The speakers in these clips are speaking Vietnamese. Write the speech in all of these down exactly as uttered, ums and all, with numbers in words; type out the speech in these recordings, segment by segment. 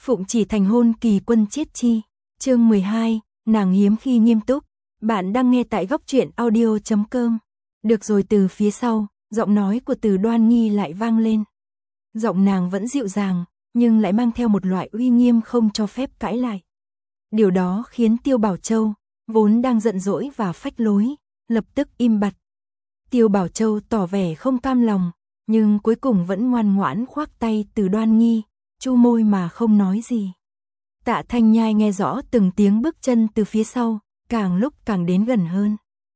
Phụng chỉ thành hôn kỳ quân chiết chi. Chương mười hai, nàng hiếm khi nghiêm túc. Bạn đang nghe tại góc truyện audio chấm com. Được rồi, từ phía sau, giọng nói của Từ Đoan Nghi lại vang lên. Giọng nàng vẫn dịu dàng, nhưng lại mang theo một loại uy nghiêm không cho phép cãi lại. Điều đó khiến Tiêu Bảo Châu, vốn đang giận dỗi và phách lối, lập tức im bặt. Tiêu Bảo Châu tỏ vẻ không cam lòng, nhưng cuối cùng vẫn ngoan ngoãn khoác tay Từ Đoan Nghi, chu môi mà không nói gì. Tạ Thanh Nhai nghe rõ từng tiếng bước chân từ phía sau, càng lúc càng đến gần hơn.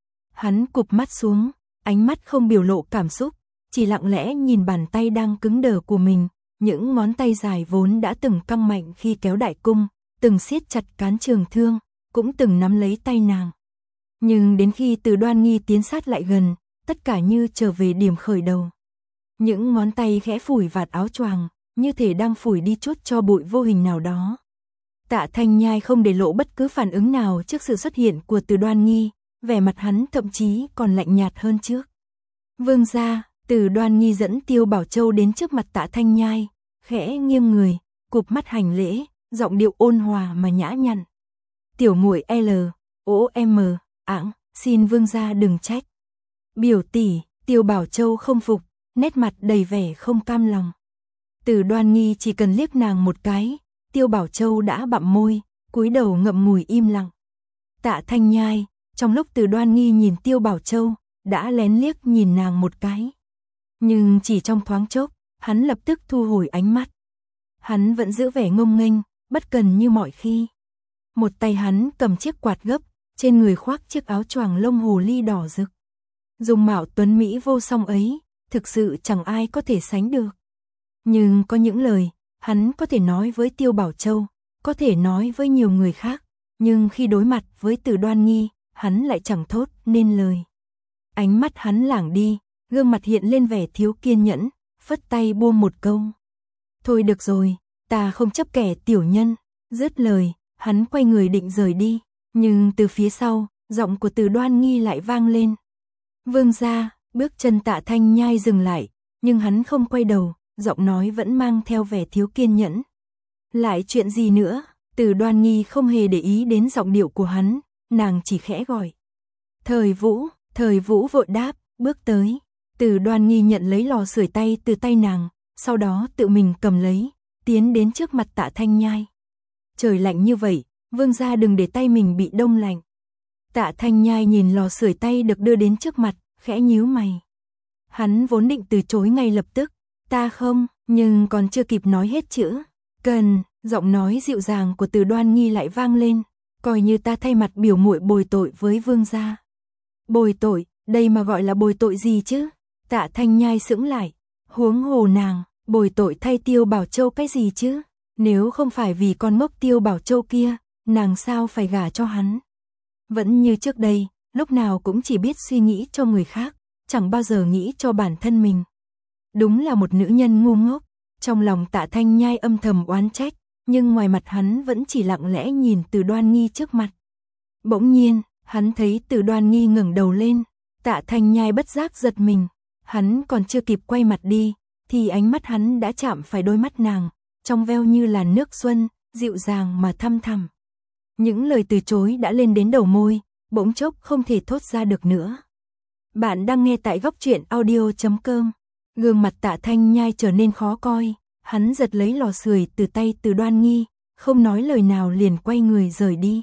Hắn cụp mắt xuống, ánh mắt không biểu lộ cảm xúc, chỉ lặng lẽ nhìn bàn tay đang cứng đờ của mình, những ngón tay dài vốn đã từng căng mạnh khi kéo đại cung, từng siết chặt cán trường thương, cũng từng nắm lấy tay nàng. Nhưng đến khi Từ Đoan Nghi tiến sát lại gần, tất cả như trở về điểm khởi đầu. Những ngón tay khẽ phủi vạt áo choàng, như thể đang phủi đi chút cho bụi vô hình nào đó. Tạ Thanh Nhai không để lộ bất cứ phản ứng nào trước sự xuất hiện của Từ Đoan Nghi, vẻ mặt hắn thậm chí còn lạnh nhạt hơn trước. Vương gia, Từ Đoan Nghi dẫn Tiêu Bảo Châu đến trước mặt Tạ Thanh Nhai, khẽ nghiêng người, cụp mắt hành lễ, giọng điệu ôn hòa mà nhã nhặn. Tiểu muội L, O M, ẵng, xin vương gia đừng trách. Biểu tỷ, Tiêu Bảo Châu không phục, nét mặt đầy vẻ không cam lòng. Từ Đoan Nghi chỉ cần liếc nàng một cái, Tiêu Bảo Châu đã bặm môi, cúi đầu ngậm ngùi im lặng. Tạ Thanh Nhai, trong lúc Từ Đoan Nghi nhìn Tiêu Bảo Châu, đã lén liếc nhìn nàng một cái. Nhưng chỉ trong thoáng chốc, hắn lập tức thu hồi ánh mắt. Hắn vẫn giữ vẻ ngông nghênh, bất cần như mọi khi. Một tay hắn cầm chiếc quạt gấp, trên người khoác chiếc áo choàng lông hồ ly đỏ rực. Dung mạo tuấn mỹ vô song ấy, thực sự chẳng ai có thể sánh được. Nhưng có những lời, hắn có thể nói với Tiêu Bảo Châu, có thể nói với nhiều người khác, nhưng khi đối mặt với Từ Đoan Nghi, hắn lại chẳng thốt nên lời. Ánh mắt hắn lảng đi, gương mặt hiện lên vẻ thiếu kiên nhẫn, phất tay buông một câu. Thôi được rồi, ta không chấp kẻ tiểu nhân. Dứt lời, hắn quay người định rời đi, nhưng từ phía sau, giọng của Từ Đoan Nghi lại vang lên. Vương gia, bước chân Tạ Thanh Nhai dừng lại, nhưng hắn không quay đầu, giọng nói vẫn mang theo vẻ thiếu kiên nhẫn. Lại chuyện gì nữa? Từ Đoan Nghi không hề để ý đến giọng điệu của hắn, nàng chỉ khẽ gọi. Thời Vũ, Thời Vũ vội đáp, bước tới. Từ Đoan Nghi nhận lấy lò sưởi tay từ tay nàng, sau đó tự mình cầm lấy, tiến đến trước mặt Tạ Thanh Nhai. Trời lạnh như vậy, vương gia đừng để tay mình bị đông lạnh. Tạ Thanh Nhai nhìn lò sưởi tay được đưa đến trước mặt, khẽ nhíu mày. Hắn vốn định từ chối ngay lập tức, ta không, nhưng còn chưa kịp nói hết chữ. Cần, giọng nói dịu dàng của Từ Đoan Nghi lại vang lên, coi như ta thay mặt biểu muội bồi tội với vương gia. Bồi tội, đây mà gọi là bồi tội gì chứ? Tạ Thanh Nhai sững lại, huống hồ nàng, bồi tội thay Tiêu Bảo Châu cái gì chứ? Nếu không phải vì con ngốc Tiêu Bảo Châu kia, nàng sao phải gả cho hắn? Vẫn như trước đây, lúc nào cũng chỉ biết suy nghĩ cho người khác, chẳng bao giờ nghĩ cho bản thân mình. Đúng là một nữ nhân ngu ngốc. Trong lòng Tạ Thanh Nhai âm thầm oán trách, nhưng ngoài mặt hắn vẫn chỉ lặng lẽ nhìn Từ Đoan Nghi trước mặt. Bỗng nhiên, hắn thấy Từ Đoan Nghi ngẩng đầu lên, Tạ Thanh Nhai bất giác giật mình, hắn còn chưa kịp quay mặt đi, thì ánh mắt hắn đã chạm phải đôi mắt nàng, trong veo như là nước xuân, dịu dàng mà thăm thẳm. Những lời từ chối đã lên đến đầu môi, bỗng chốc không thể thốt ra được nữa. Bạn đang nghe tại góc truyện audio chấm com. Gương mặt Tạ Thanh Nhai trở nên khó coi, hắn giật lấy lò sưởi từ tay Từ Đoan Nghi, không nói lời nào liền quay người rời đi.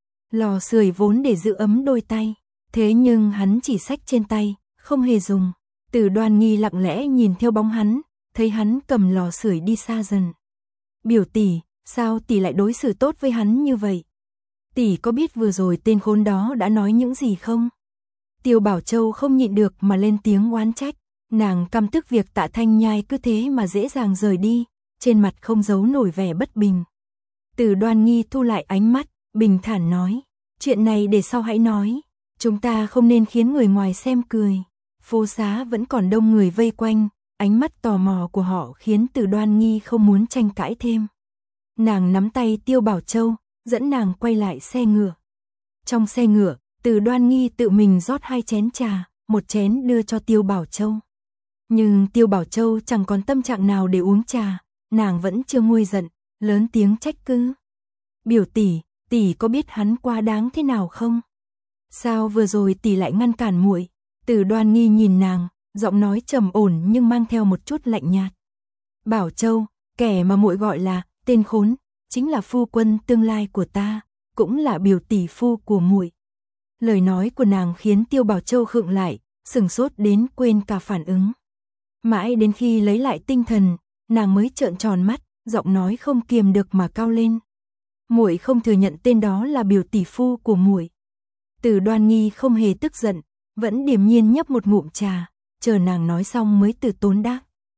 Lò sưởi vốn để giữ ấm đôi tay, thế nhưng hắn chỉ xách trên tay, không hề dùng. Từ Đoan Nghi lặng lẽ nhìn theo bóng hắn, thấy hắn cầm lò sưởi đi xa dần. Biểu tỷ, sao tỷ lại đối xử tốt với hắn như vậy? Tỷ có biết vừa rồi tên khốn đó đã nói những gì không? Tiêu Bảo Châu không nhịn được mà lên tiếng oán trách. Nàng căm tức việc Tạ Thanh Nhai cứ thế mà dễ dàng rời đi, trên mặt không giấu nổi vẻ bất bình. Từ Đoan Nghi thu lại ánh mắt, bình thản nói, chuyện này để sau hãy nói, chúng ta không nên khiến người ngoài xem cười. Phố xá vẫn còn đông người vây quanh, ánh mắt tò mò của họ khiến Từ Đoan Nghi không muốn tranh cãi thêm. Nàng nắm tay Tiêu Bảo Châu, dẫn nàng quay lại xe ngựa. Trong xe ngựa, Từ Đoan Nghi tự mình rót hai chén trà, một chén đưa cho Tiêu Bảo Châu. Nhưng Tiêu Bảo Châu chẳng còn tâm trạng nào để uống trà, nàng vẫn chưa nguôi giận, lớn tiếng trách cứ. Biểu tỷ, tỷ có biết hắn quá đáng thế nào không? Sao vừa rồi tỷ lại ngăn cản muội? Từ Đoan Nghi nhìn nàng, giọng nói trầm ổn nhưng mang theo một chút lạnh nhạt. Bảo Châu, kẻ mà muội gọi là tên khốn, chính là phu quân tương lai của ta, cũng là biểu tỷ phu của muội. Lời nói của nàng khiến Tiêu Bảo Châu khựng lại, sừng sốt đến quên cả phản ứng. Mãi đến khi lấy lại tinh thần, nàng mới trợn tròn mắt, giọng nói không kiềm được mà cao lên. Muội không thừa nhận tên đó là biểu tỷ phu của muội. Từ Đoan Nghi không hề tức giận, vẫn điềm nhiên nhấp một ngụm trà, chờ nàng nói xong mới từ tốn đáp.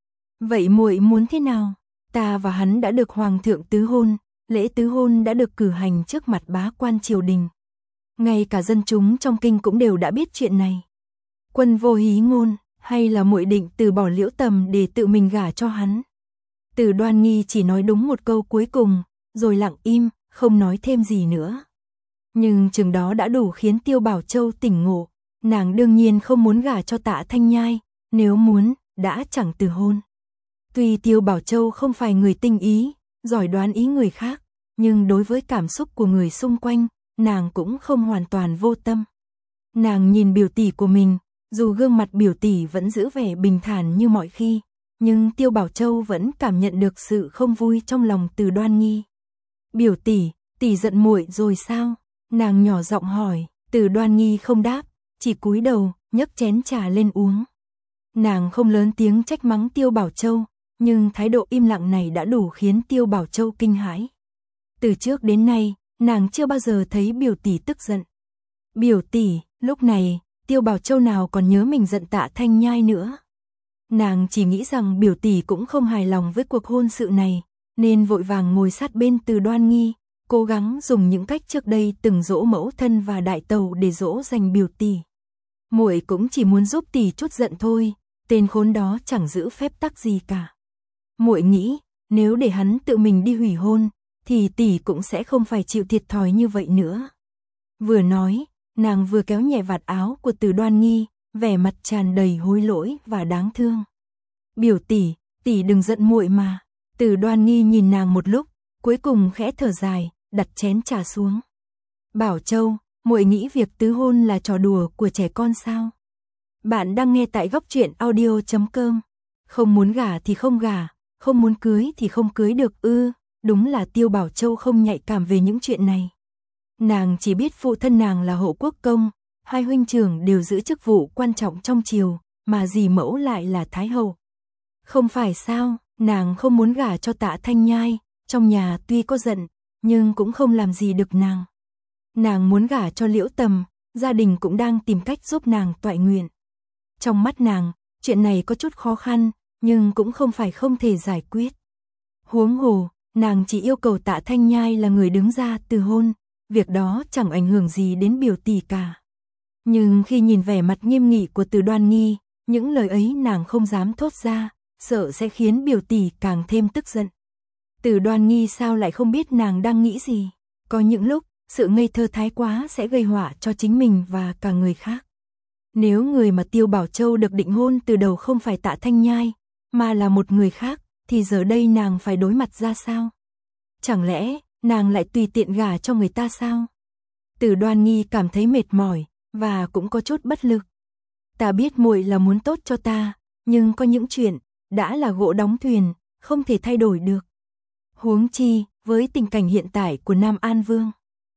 Vậy muội muốn thế nào? Ta và hắn đã được hoàng thượng tứ hôn, lễ tứ hôn đã được cử hành trước mặt bá quan triều đình. Ngay cả dân chúng trong kinh cũng đều đã biết chuyện này. Quân vô hí ngôn, hay là muội định từ bỏ Liễu Tầm để tự mình gả cho hắn? Từ Đoan Nghi chỉ nói đúng một câu cuối cùng, rồi lặng im, không nói thêm gì nữa. Nhưng chừng đó đã đủ khiến Tiêu Bảo Châu tỉnh ngộ, nàng đương nhiên không muốn gả cho Tạ Thanh Nhai, nếu muốn, đã chẳng từ hôn. Tuy Tiêu Bảo Châu không phải người tinh ý, giỏi đoán ý người khác, nhưng đối với cảm xúc của người xung quanh, nàng cũng không hoàn toàn vô tâm. Nàng nhìn biểu tỷ của mình, dù gương mặt biểu tỷ vẫn giữ vẻ bình thản như mọi khi, nhưng Tiêu Bảo Châu vẫn cảm nhận được sự không vui trong lòng Từ Đoan Nghi. Biểu tỷ, tỷ giận muội rồi sao? Nàng nhỏ giọng hỏi. Từ Đoan Nghi không đáp, chỉ cúi đầu, nhấc chén trà lên uống. Nàng không lớn tiếng trách mắng Tiêu Bảo Châu, nhưng thái độ im lặng này đã đủ khiến Tiêu Bảo Châu kinh hãi. Từ trước đến nay, nàng chưa bao giờ thấy biểu tỷ tức giận. Biểu tỷ, lúc này, Tiêu Bảo Châu nào còn nhớ mình giận Tạ Thanh Nhai nữa. Nàng chỉ nghĩ rằng biểu tỷ cũng không hài lòng với cuộc hôn sự này, nên vội vàng ngồi sát bên Từ Đoan Nghi, cố gắng dùng những cách trước đây từng dỗ mẫu thân và đại tàu để dỗ dành biểu tỷ. Muội cũng chỉ muốn giúp tỷ chút giận thôi, tên khốn đó chẳng giữ phép tắc gì cả. Muội nghĩ, nếu để hắn tự mình đi hủy hôn, thì tỷ cũng sẽ không phải chịu thiệt thòi như vậy nữa. Vừa nói, nàng vừa kéo nhẹ vạt áo của Từ Đoan Nghi, vẻ mặt tràn đầy hối lỗi và đáng thương. Biểu tỷ, tỷ đừng giận muội mà. Từ Đoan Nghi nhìn nàng một lúc, cuối cùng khẽ thở dài, đặt chén trà xuống. Bảo Châu, muội nghĩ việc tứ hôn là trò đùa của trẻ con sao? Bạn đang nghe tại góc truyện audio chấm com. Không muốn gả thì không gả, không muốn cưới thì không cưới được ư? Đúng là Tiêu Bảo Châu không nhạy cảm về những chuyện này. Nàng chỉ biết phụ thân nàng là Hộ Quốc công, hai huynh trưởng đều giữ chức vụ quan trọng trong triều, mà dì mẫu lại là Thái hậu. Không phải sao, nàng không muốn gả cho Tạ Thanh Nhai, trong nhà tuy có giận, nhưng cũng không làm gì được nàng. Nàng muốn gả cho Liễu Tầm, gia đình cũng đang tìm cách giúp nàng toại nguyện. Trong mắt nàng, chuyện này có chút khó khăn, nhưng cũng không phải không thể giải quyết. Huống hồ, nàng chỉ yêu cầu Tạ Thanh Nhai là người đứng ra từ hôn, việc đó chẳng ảnh hưởng gì đến biểu tỷ cả. Nhưng khi nhìn vẻ mặt nghiêm nghị của Từ Đoan Nghi, những lời ấy nàng không dám thốt ra, sợ sẽ khiến biểu tỷ càng thêm tức giận. Từ Đoan Nghi sao lại không biết nàng đang nghĩ gì? Có những lúc, sự ngây thơ thái quá sẽ gây họa cho chính mình và cả người khác. Nếu người mà Tiêu Bảo Châu được định hôn từ đầu không phải Tạ Thanh Nhai, mà là một người khác, thì giờ đây nàng phải đối mặt ra sao? Chẳng lẽ, nàng lại tùy tiện gả cho người ta sao? Từ Đoan Nghi cảm thấy mệt mỏi, và cũng có chút bất lực. Ta biết muội là muốn tốt cho ta, nhưng có những chuyện, đã là gỗ đóng thuyền, không thể thay đổi được. Huống chi, với tình cảnh hiện tại của Nam An Vương,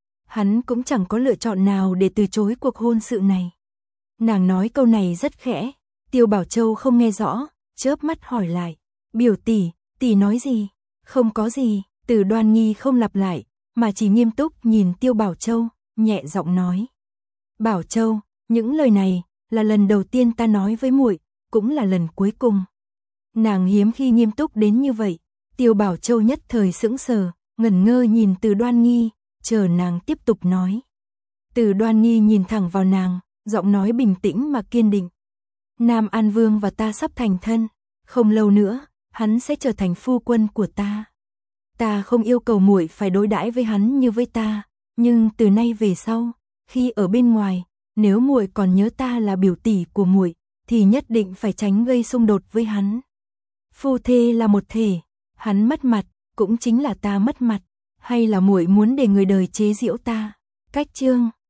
hắn cũng chẳng có lựa chọn nào để từ chối cuộc hôn sự này. Nàng nói câu này rất khẽ, Tiêu Bảo Châu không nghe rõ, chớp mắt hỏi lại. Biểu tỷ, tỷ nói gì? Không có gì. Từ Đoan Nghi không lặp lại, mà chỉ nghiêm túc nhìn Tiêu Bảo Châu, nhẹ giọng nói. Bảo Châu, những lời này, là lần đầu tiên ta nói với muội, cũng là lần cuối cùng. Nàng hiếm khi nghiêm túc đến như vậy. Tiêu Bảo Châu nhất thời sững sờ, ngẩn ngơ nhìn Từ Đoan Nghi, chờ nàng tiếp tục nói. Từ Đoan Nghi nhìn thẳng vào nàng, giọng nói bình tĩnh mà kiên định. Nam An Vương và ta sắp thành thân, không lâu nữa, hắn sẽ trở thành phu quân của ta. Ta không yêu cầu muội phải đối đãi với hắn như với ta, nhưng từ nay về sau, khi ở bên ngoài, nếu muội còn nhớ ta là biểu tỷ của muội, thì nhất định phải tránh gây xung đột với hắn. Phu thê là một thể, hắn mất mặt, cũng chính là ta mất mặt, hay là muội muốn để người đời chế giễu ta? Cách chương